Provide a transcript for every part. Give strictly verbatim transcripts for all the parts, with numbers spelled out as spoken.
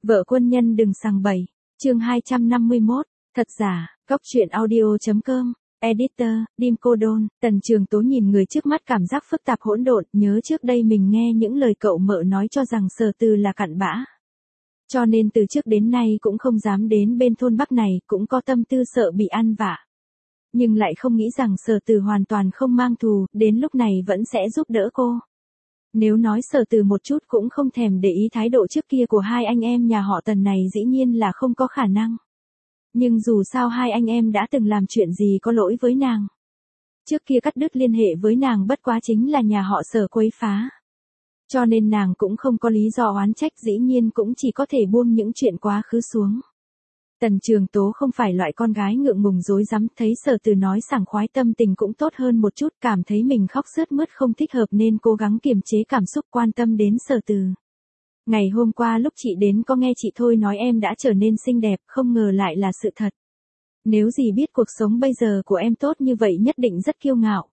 Vợ quân nhân đừng sằng bậy. Chương hai trăm năm mươi mốt. Thật giả. Góc truyện audio chấm com. Editor, Dim Cô Đôn. Tần Trường Tố nhìn người trước mắt cảm giác phức tạp hỗn độn, nhớ trước đây mình nghe những lời cậu mợ nói cho rằng Sở Từ là cặn bã. Cho nên từ trước đến nay cũng không dám đến bên thôn Bắc này, cũng có tâm tư sợ bị ăn vạ. Nhưng lại không nghĩ rằng Sở Từ hoàn toàn không mang thù, đến lúc này vẫn sẽ giúp đỡ cô. Nếu nói Sở Từ một chút cũng không thèm để ý thái độ trước kia của hai anh em nhà họ Tần này dĩ nhiên là không có khả năng. Nhưng dù sao hai anh em đã từng làm chuyện gì có lỗi với nàng. Trước kia cắt đứt liên hệ với nàng bất quá chính là nhà họ Sở quấy phá. Cho nên nàng cũng không có lý do oán trách, dĩ nhiên cũng chỉ có thể buông những chuyện quá khứ xuống. Tần Trường Tố không phải loại con gái ngượng ngùng dối rắm, thấy Sở Từ nói sảng khoái tâm tình cũng tốt hơn một chút, cảm thấy mình khóc sướt mướt không thích hợp nên cố gắng kiềm chế cảm xúc quan tâm đến Sở Từ. Ngày hôm qua lúc chị đến có nghe chị Thôi nói em đã trở nên xinh đẹp, không ngờ lại là sự thật. Nếu dì biết cuộc sống bây giờ của em tốt như vậy nhất định rất kiêu ngạo.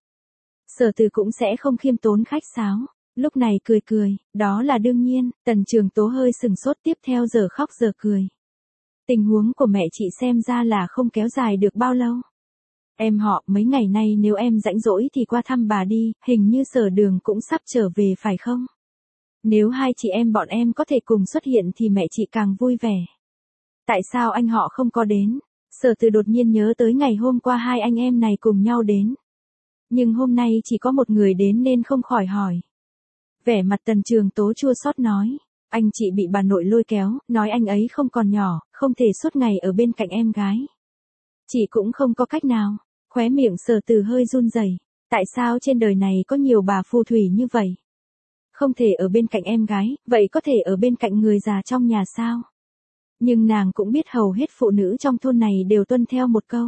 Sở Từ cũng sẽ không khiêm tốn khách sáo. Lúc này cười cười, đó là đương nhiên. Tần Trường Tố hơi sừng sốt, tiếp theo giờ khóc giờ cười. Tình huống của mẹ chị xem ra là không kéo dài được bao lâu. Em họ, mấy ngày nay nếu em rảnh rỗi thì qua thăm bà đi, hình như Sở Đường cũng sắp trở về phải không? Nếu hai chị em bọn em có thể cùng xuất hiện thì mẹ chị càng vui vẻ. Tại sao anh họ không có đến? Sở Từ đột nhiên nhớ tới ngày hôm qua hai anh em này cùng nhau đến. Nhưng hôm nay chỉ có một người đến nên không khỏi hỏi. Vẻ mặt Tần Trường Tố chua xót nói. Anh chị bị bà nội lôi kéo, nói anh ấy không còn nhỏ, không thể suốt ngày ở bên cạnh em gái. Chị cũng không có cách nào. Khóe miệng Sở Từ hơi run rẩy. Tại sao trên đời này có nhiều bà phù thủy như vậy? Không thể ở bên cạnh em gái, vậy có thể ở bên cạnh người già trong nhà sao? Nhưng nàng cũng biết hầu hết phụ nữ trong thôn này đều tuân theo một câu.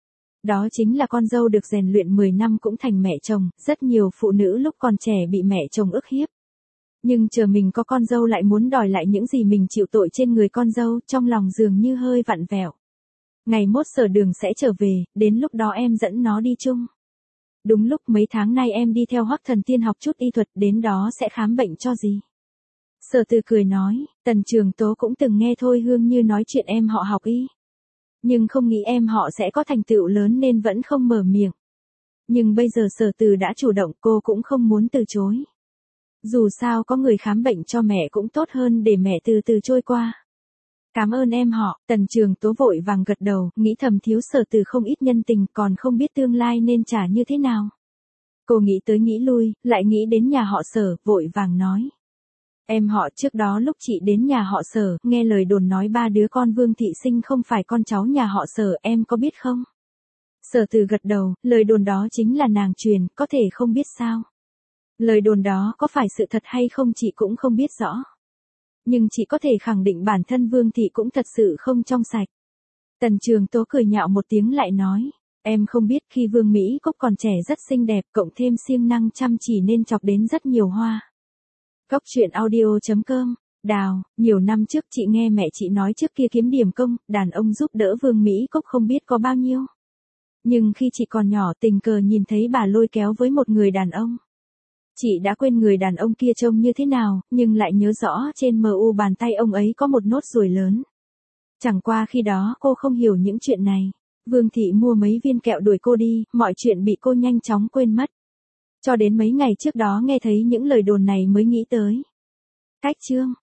Đó chính là con dâu được rèn luyện mười năm cũng thành mẹ chồng, rất nhiều phụ nữ lúc còn trẻ bị mẹ chồng ức hiếp. Nhưng chờ mình có con dâu lại muốn đòi lại những gì mình chịu tội trên người con dâu, trong lòng dường như hơi vặn vẹo. Ngày mốt Sở Đường sẽ trở về, đến lúc đó em dẫn nó đi chung. Đúng lúc mấy tháng nay em đi theo Hoắc Thần Tiên học chút y thuật, đến đó sẽ khám bệnh cho gì. Sở Từ cười nói, Tần Trường Tố cũng từng nghe Thôi Hương Như nói chuyện em họ học y. Nhưng không nghĩ em họ sẽ có thành tựu lớn nên vẫn không mở miệng. Nhưng bây giờ Sở Từ đã chủ động, cô cũng không muốn từ chối. Dù sao có người khám bệnh cho mẹ cũng tốt hơn để mẹ từ từ trôi qua. Cảm ơn em họ. Tần Trường Tố vội vàng gật đầu, nghĩ thầm thiếu Sở Từ không ít nhân tình, còn không biết tương lai nên trả như thế nào. Cô nghĩ tới nghĩ lui, lại nghĩ đến nhà họ Sở, vội vàng nói. Em họ, trước đó lúc chị đến nhà họ Sở, nghe lời đồn nói ba đứa con Vương Thị Sinh không phải con cháu nhà họ Sở, em có biết không? Sở Từ gật đầu, lời đồn đó chính là nàng truyền, có thể không biết sao? Lời đồn đó có phải sự thật hay không chị cũng không biết rõ. Nhưng chị có thể khẳng định bản thân Vương Thị cũng thật sự không trong sạch. Tần Trường Tố cười nhạo một tiếng lại nói. Em không biết khi Vương Mỹ Cốc còn trẻ rất xinh đẹp, cộng thêm siêng năng chăm chỉ nên chọc đến rất nhiều hoa. Góc truyện audio chấm com. Đào, nhiều năm trước chị nghe mẹ chị nói trước kia kiếm điểm công, đàn ông giúp đỡ Vương Mỹ Cốc không biết có bao nhiêu. Nhưng khi chị còn nhỏ tình cờ nhìn thấy bà lôi kéo với một người đàn ông. Chị đã quên người đàn ông kia trông như thế nào, nhưng lại nhớ rõ trên mờ u bàn tay ông ấy có một nốt ruồi lớn. Chẳng qua khi đó cô không hiểu những chuyện này. Vương Thị mua mấy viên kẹo đuổi cô đi, mọi chuyện bị cô nhanh chóng quên mất. Cho đến mấy ngày trước đó nghe thấy những lời đồn này mới nghĩ tới. Cách chương.